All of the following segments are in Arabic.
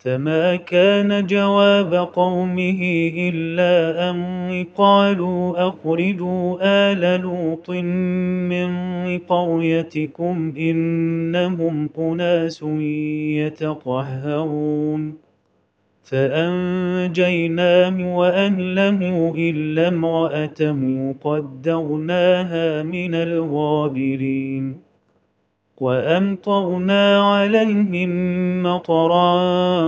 فما كان جواب قومه إلا أن قالوا أخرجوا آل لوط من قريتكم إنهم أناس يتطهرون فأنجيناه وأهله إلا امرأته قدرناها من الغابرين وأمطرنا عليهم مطرا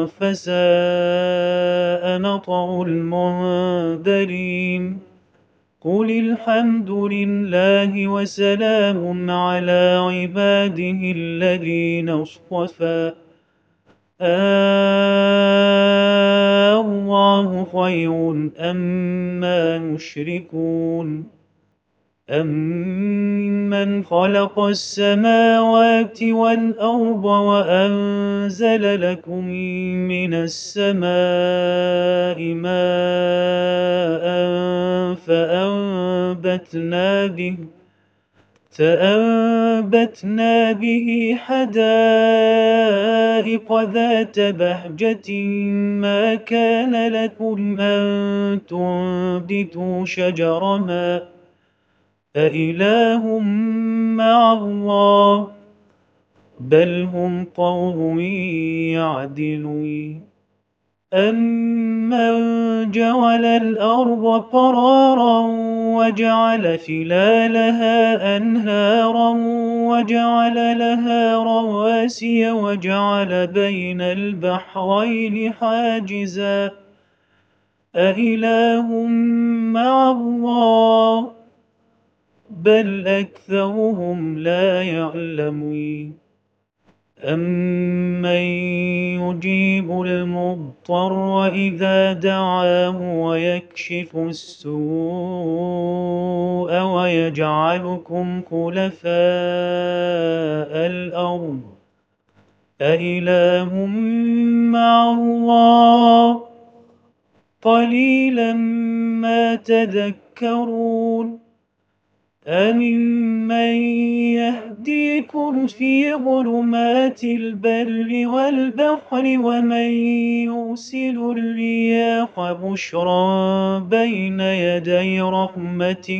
فساء مطر المنذرين قل الحمد لله وسلام على عباده الذين اصطفى الله خير أما يشركون أمن خلق السماوات والأرض وأنزل لكم من السماء ماء فأنبتنا به حدائق ذات بهجة ما كان لكم أن تنبتوا شجرها أإله مع الله بل هم قوم يعدلون أمن جعل الأرض قرارا وجعل خلالها أنهارا وجعل لها رواسي وجعل بين البحرين حاجزا أإله مع الله بل أكثرهم لا يعلمون أمن يجيب المضطر إذا دعاه ويكشف السوء ويجعلكم خلفاء الأرض أإله مع الله قليلا ما تذكرون أمن يهديكم في ظلمات البر والبحر ومن يرسل الرياح بشرا بين يدي رحمته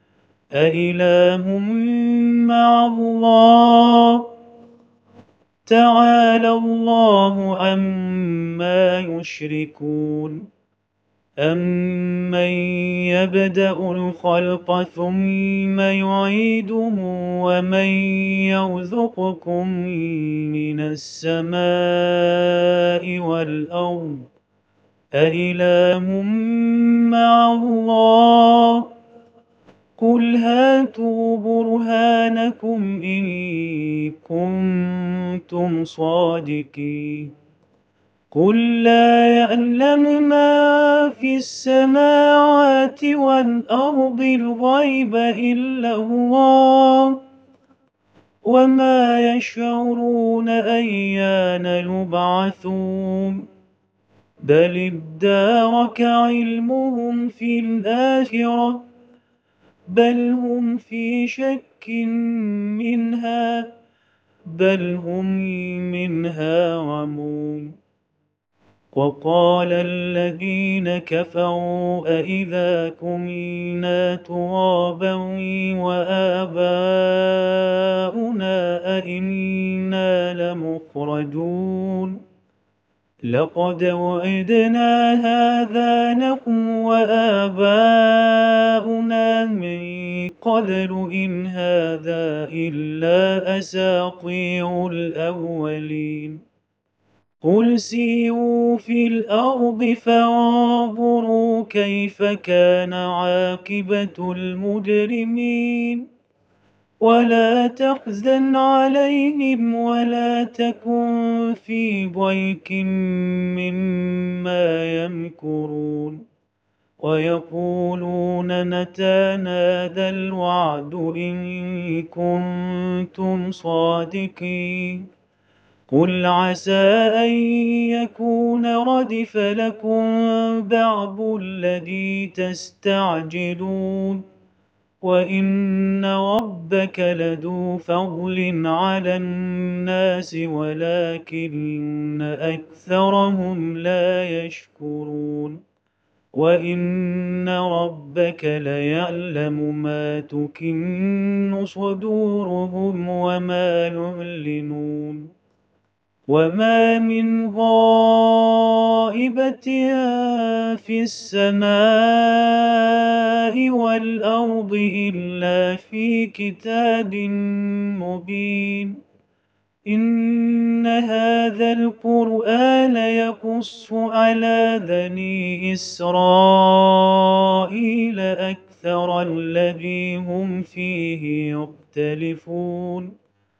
أإله مع الله تعالى الله عما يشركون أمن يبدأ الخلق ثم يعيده ومن يرزقكم من السماء والأرض أإله مع الله قل هاتوا برهانكم إن كنتم صادقين قل لا يعلم ما في السماوات والأرض الغيب إلا الله وما يشعرون أيان يبعثون بل ادارك علمهم في الآخرة بل هم في شك منها بل هم منها عمون وقال الذين كفروا أإذا كنا ترابا وآباؤنا أئنا لمخرجون لقد وعدنا هذا نحن وآباؤنا من قبل إن هذا إلا أساطير الأولين قل سيروا في الأرض فانظروا كيف كان عاقبة المجرمين ولا تحزن عليهم ولا تكن في ضيق مما يمكرون ويقولون متى هذا الوعد إن كنتم صادقين قل عسى أن يكون ردف لكم بعض الذي تستعجلون وإن ربكم ربك لذو فضل على الناس ولكن أكثرهم لا يشكرون وإن ربك ليعلم ما تكن صدورهم وما يعلنون وما من غائبة في السماء والأرض إلا في كتاب مبين إن هذا القرآن يقص على بني إسرائيل أكثر الذي هم فيه يختلفون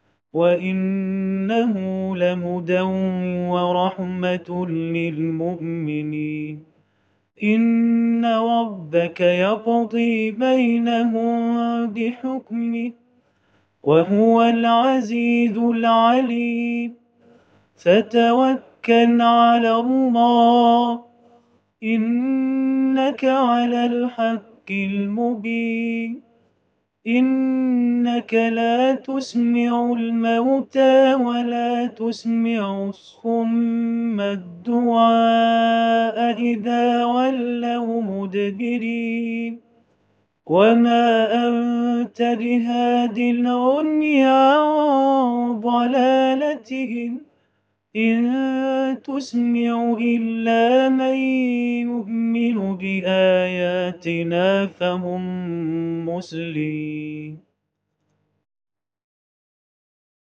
وإنه لهدى ورحمة للمؤمنين إن ربك يقضي بينهم بحكمه وهو العزيز العليم فتوكل على الله إنك على الحق المبين إنك لا تسمع الموتى ولا تسمع الصم الدعاء إذا ولوا مدبرين وما أنت بهاد العمي عن ضلالتهم إن تسمع إلا من يؤمن بآياتنا فهم مسلمون